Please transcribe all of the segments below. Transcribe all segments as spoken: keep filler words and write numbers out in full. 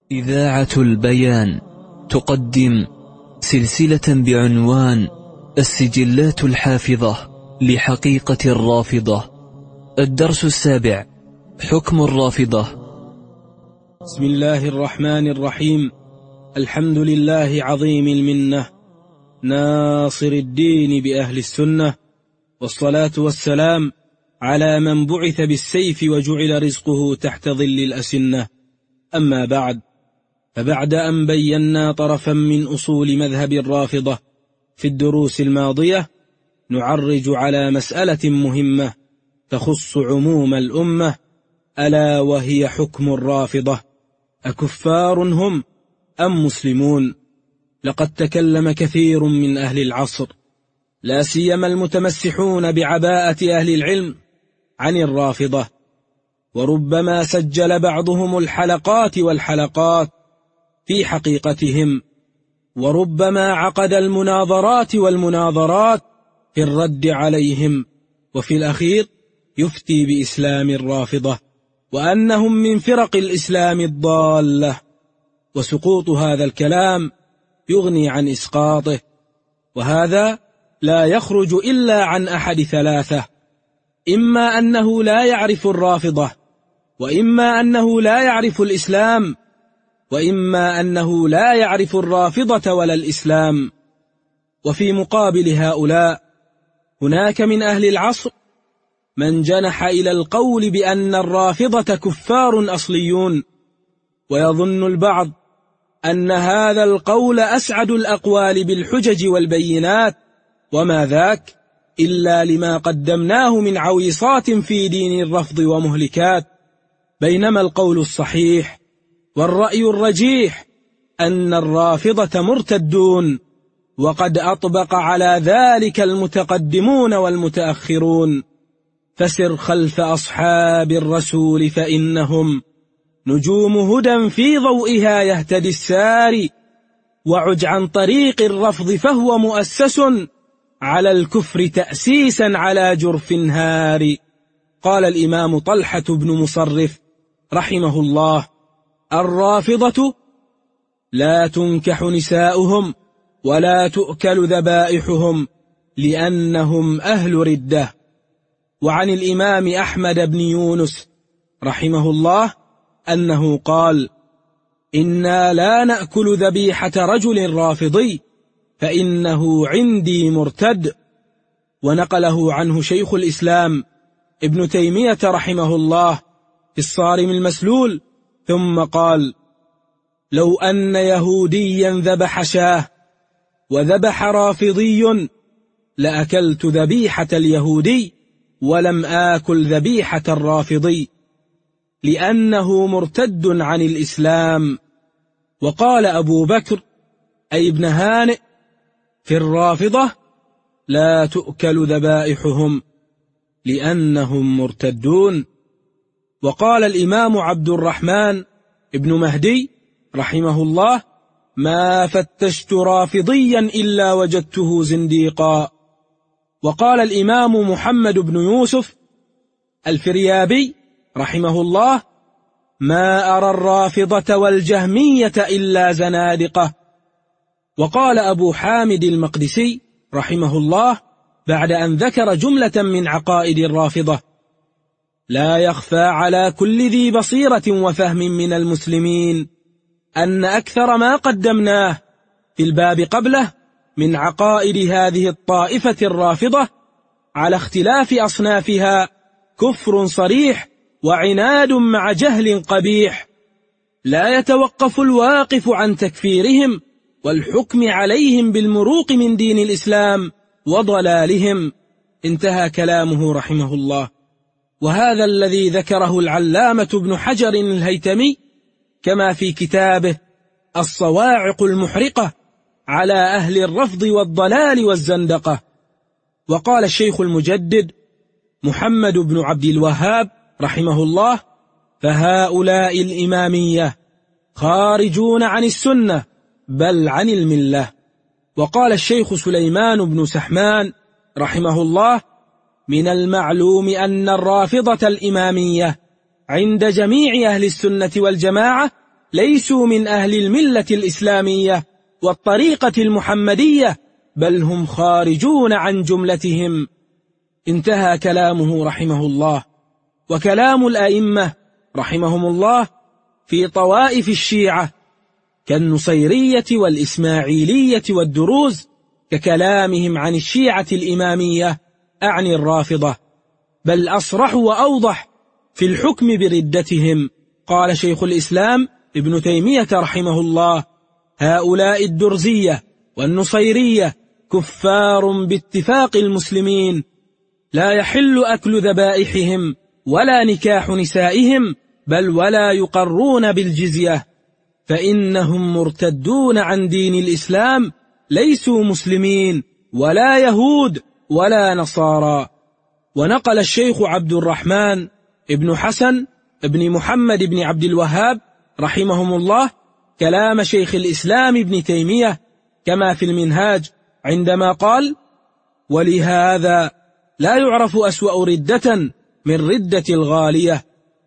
إذاعة البيان تقدم سلسلة بعنوان السجلات الحافظة لحقيقة الرافضة. الدرس السابع: حكم الرافضة. بسم الله الرحمن الرحيم. الحمد لله عظيم المنة ناصر الدين بأهل السنة، والصلاة والسلام على من بعث بالسيف وجعل رزقه تحت ظل الأسنة. أما بعد، فبعد أن بينا طرفا من أصول مذهب الرافضة في الدروس الماضية، نعرج على مسألة مهمة تخص عموم الأمة، ألا وهي حكم الرافضة: أكفار هم أم مسلمون؟ لقد تكلم كثير من أهل العصر، لا سيما المتمسحون بعباءة أهل العلم، عن الرافضة، وربما سجل بعضهم الحلقات والحلقات في حقيقتهم، وربما عقد المناظرات والمناظرات في الرد عليهم، وفي الأخير يفتي بإسلام الرافضة وأنهم من فرق الإسلام الضالة. وسقوط هذا الكلام يغني عن إسقاطه، وهذا لا يخرج إلا عن أحد ثلاثة: إما أنه لا يعرف الرافضة، وإما أنه لا يعرف الإسلام، وإما أنه لا يعرف الرافضة ولا الإسلام. وفي مقابل هؤلاء هناك من أهل العصر من جنح إلى القول بأن الرافضة كفار أصليون، ويظن البعض أن هذا القول أسعد الأقوال بالحجج والبينات، وما ذاك إلا لما قدمناه من عويصات في دين الرفض ومهلكات، بينما القول الصحيح والرأي الرجيح أن الرافضة مرتدون، وقد أطبق على ذلك المتقدمون والمتأخرون. فسر خلف أصحاب الرسول فإنهم نجوم هدى في ضوئها يهتدي الساري، وعج عن طريق الرفض فهو مؤسس على الكفر تأسيسا على جرف هاري. قال الإمام طلحة بن مصرف رحمه الله: الرافضة لا تنكح نساؤهم ولا تؤكل ذبائحهم لأنهم أهل ردة. وعن الإمام أحمد بن يونس رحمه الله أنه قال: إنا لا نأكل ذبيحة رجل رافضي فإنه عندي مرتد. ونقله عنه شيخ الإسلام ابن تيمية رحمه الله في الصارم المسلول، ثم قال: لو أن يهوديا ذبح شاه وذبح رافضي لأكلت ذبيحة اليهودي ولم آكل ذبيحة الرافضي لأنه مرتد عن الإسلام. وقال أبو بكر أي ابن هانئ في الرافضة: لا تؤكل ذبائحهم لأنهم مرتدون. وقال الإمام عبد الرحمن ابن مهدي رحمه الله: ما فتشت رافضيا إلا وجدته زنديقا. وقال الإمام محمد بن يوسف الفريابي رحمه الله: ما أرى الرافضة والجهمية إلا زنادقة. وقال أبو حامد المقدسي رحمه الله بعد أن ذكر جملة من عقائد الرافضة: لا يخفى على كل ذي بصيرة وفهم من المسلمين أن أكثر ما قدمناه في الباب قبله من عقائد هذه الطائفة الرافضة على اختلاف أصنافها كفر صريح وعناد مع جهل قبيح، لا يتوقف الواقف عن تكفيرهم والحكم عليهم بالمروق من دين الإسلام وضلالهم. انتهى كلامه رحمه الله. وهذا الذي ذكره العلامة ابن حجر الهيتمي كما في كتابه الصواعق المحرقة على أهل الرفض والضلال والزندقة. وقال الشيخ المجدد محمد بن عبد الوهاب رحمه الله: فهؤلاء الإمامية خارجون عن السنة بل عن الملة. وقال الشيخ سليمان بن سحمان رحمه الله: من المعلوم أن الرافضة الإمامية عند جميع أهل السنة والجماعة ليسوا من أهل الملة الإسلامية والطريقة المحمدية، بل هم خارجون عن جملتهم. انتهى كلامه رحمه الله. وكلام الأئمة رحمهم الله في طوائف الشيعة كالنصيرية والإسماعيلية والدروز ككلامهم عن الشيعة الإمامية، أعني الرافضة، بل أصرح وأوضح في الحكم بردتهم. قال شيخ الإسلام ابن تيمية رحمه الله: هؤلاء الدرزية والنصيرية كفار باتفاق المسلمين، لا يحل أكل ذبائحهم ولا نكاح نسائهم، بل ولا يقرون بالجزية، فإنهم مرتدون عن دين الإسلام، ليسوا مسلمين ولا يهود ولا نصارى. ونقل الشيخ عبد الرحمن ابن حسن ابن محمد بن عبد الوهاب رحمهم الله كلام شيخ الإسلام ابن تيمية كما في المنهاج عندما قال: ولهذا لا يعرف أسوأ ردة من ردة الغالية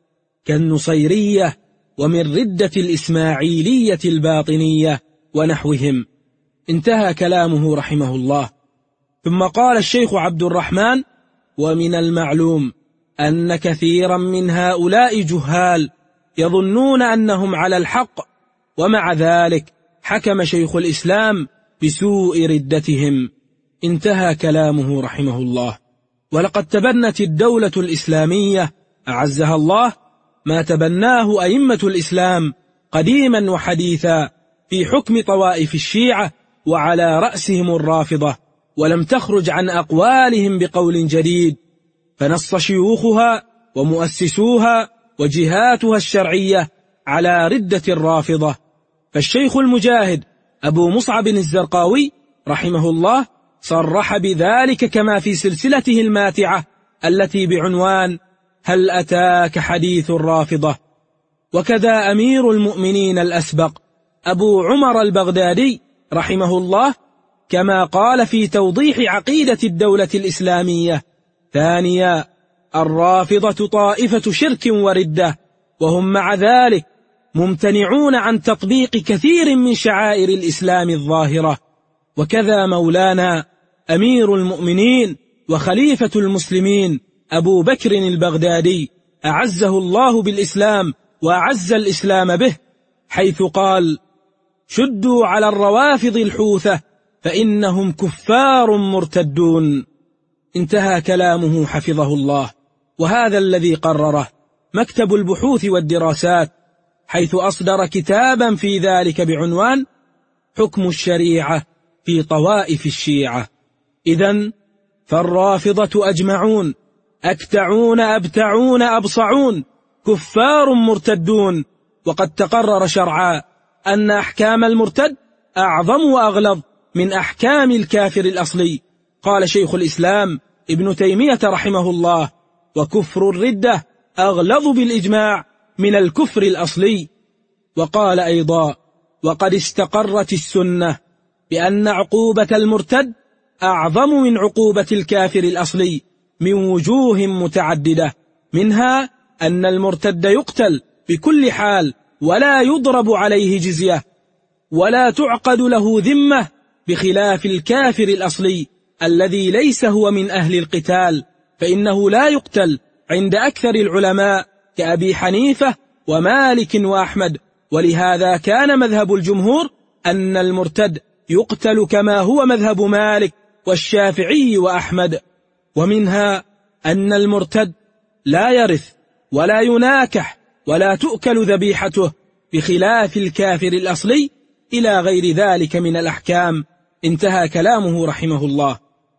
كالنصيرية ومن ردة الإسماعيلية الباطنية ونحوهم. انتهى كلامه رحمه الله. ثم قال الشيخ عبد الرحمن: ومن المعلوم أن كثيرا من هؤلاء جهال يظنون أنهم على الحق، ومع ذلك حكم شيخ الإسلام بسوء ردتهم. انتهى كلامه رحمه الله. ولقد تبنت الدولة الإسلامية أعزها الله ما تبناه أئمة الإسلام قديما وحديثا في حكم طوائف الشيعة، وعلى رأسهم الرافضة، ولم تخرج عن أقوالهم بقول جديد، فنص شيوخها ومؤسسوها وجهاتها الشرعية على ردة الرافضة. فالشيخ المجاهد أبو مصعب الزرقاوي رحمه الله صرح بذلك كما في سلسلته الماتعة التي بعنوان هل أتاك حديث الرافضة. وكذا أمير المؤمنين الأسبق أبو عمر البغدادي رحمه الله كما قال في توضيح عقيدة الدولة الإسلامية: ثانيا، الرافضة طائفة شرك وردة، وهم مع ذلك ممتنعون عن تطبيق كثير من شعائر الإسلام الظاهرة. وكذا مولانا أمير المؤمنين وخليفة المسلمين أبو بكر البغدادي أعزه الله بالإسلام وأعز الإسلام به، حيث قال: شدوا على الروافض الحوثة فإنهم كفار مرتدون. انتهى كلامه حفظه الله. وهذا الذي قرره مكتب البحوث والدراسات، حيث أصدر كتابا في ذلك بعنوان حكم الشريعة في طوائف الشيعة. إذن فالرافضة أجمعون أكتعون أبتعون أبصعون كفار مرتدون. وقد تقرر شرعا أن أحكام المرتد أعظم وأغلظ من أحكام الكافر الأصلي. قال شيخ الإسلام ابن تيمية رحمه الله: وكفر الردة أغلظ بالإجماع من الكفر الأصلي. وقال أيضا: وقد استقرت السنة بأن عقوبة المرتد أعظم من عقوبة الكافر الأصلي من وجوه متعددة، منها أن المرتد يقتل بكل حال ولا يضرب عليه جزية ولا تعقد له ذمة، بخلاف الكافر الأصلي الذي ليس هو من أهل القتال، فإنه لا يقتل عند أكثر العلماء كأبي حنيفة ومالك وأحمد. ولهذا كان مذهب الجمهور أن المرتد يقتل كما هو مذهب مالك والشافعي وأحمد. ومنها أن المرتد لا يرث ولا يناكح ولا تؤكل ذبيحته، بخلاف الكافر الأصلي، إلى غير ذلك من الأحكام. انتهى كلامه رحمه الله.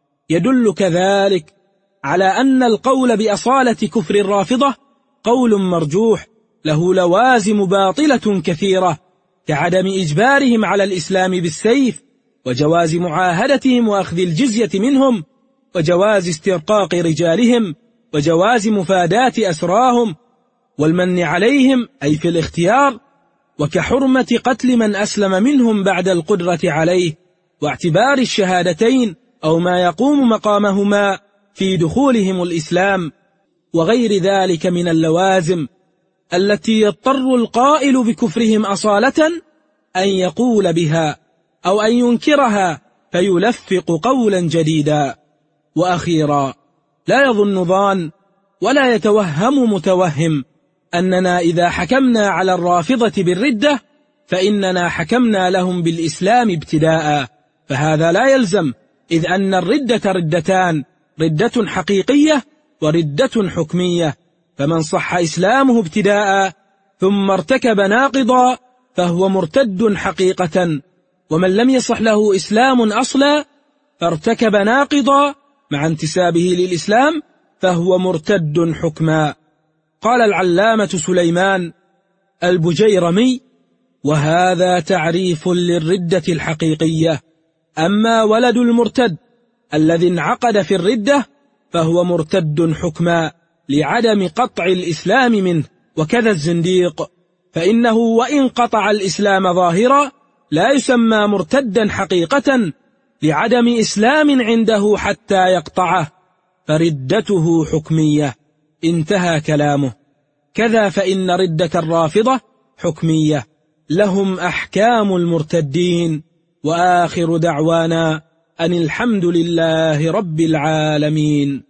يدل كذلك على أن القول بأصالة كفر الرافضة قول مرجوح له لوازم باطلة كثيرة، كعدم إجبارهم على الإسلام بالسيف، وجواز معاهدتهم وأخذ الجزية منهم، وجواز استرقاق رجالهم، وجواز مفاداة أسراهم، والمن عليهم أي في الاختيار، وكحرمة قتل من أسلم منهم بعد القدرة عليه، واعتبار الشهادتين أو ما يقوم مقامهما في دخولهم الإسلام، وغير ذلك من اللوازم. التي يضطر القائل بكفرهم أصالة أن يقول بها أو أن ينكرها فيلفق قولا جديدا. وأخيرا، لا يظن ظان ولا يتوهم متوهم أننا إذا حكمنا على الرافضة بالردة فإننا حكمنا لهم بالإسلام ابتداء، فهذا لا يلزم، إذ أن الردة ردتان: ردة حقيقية وردة حكمية. فمن صح إسلامه ابتداء ثم ارتكب ناقضا فهو مرتد حقيقة، ومن لم يصح له إسلام أصلا فارتكب ناقضا مع انتسابه للإسلام فهو مرتد حكما. قال العلامة سليمان البجيرمي: وهذا تعريف للردة الحقيقية. أما ولد المرتد الذي انعقد في الردة فهو مرتد حكما لعدم قطع الإسلام منه. وكذا الزنديق، فإنه وإن قطع الإسلام ظاهرا لا يسمى مرتدا حقيقة لعدم إسلام عنده حتى يقطعه، فردته حكمية. انتهى كلامه. كذا فإن ردة الرافضة حكمية، لهم أحكام المرتدين. وآخر دعوانا أن الحمد لله رب العالمين.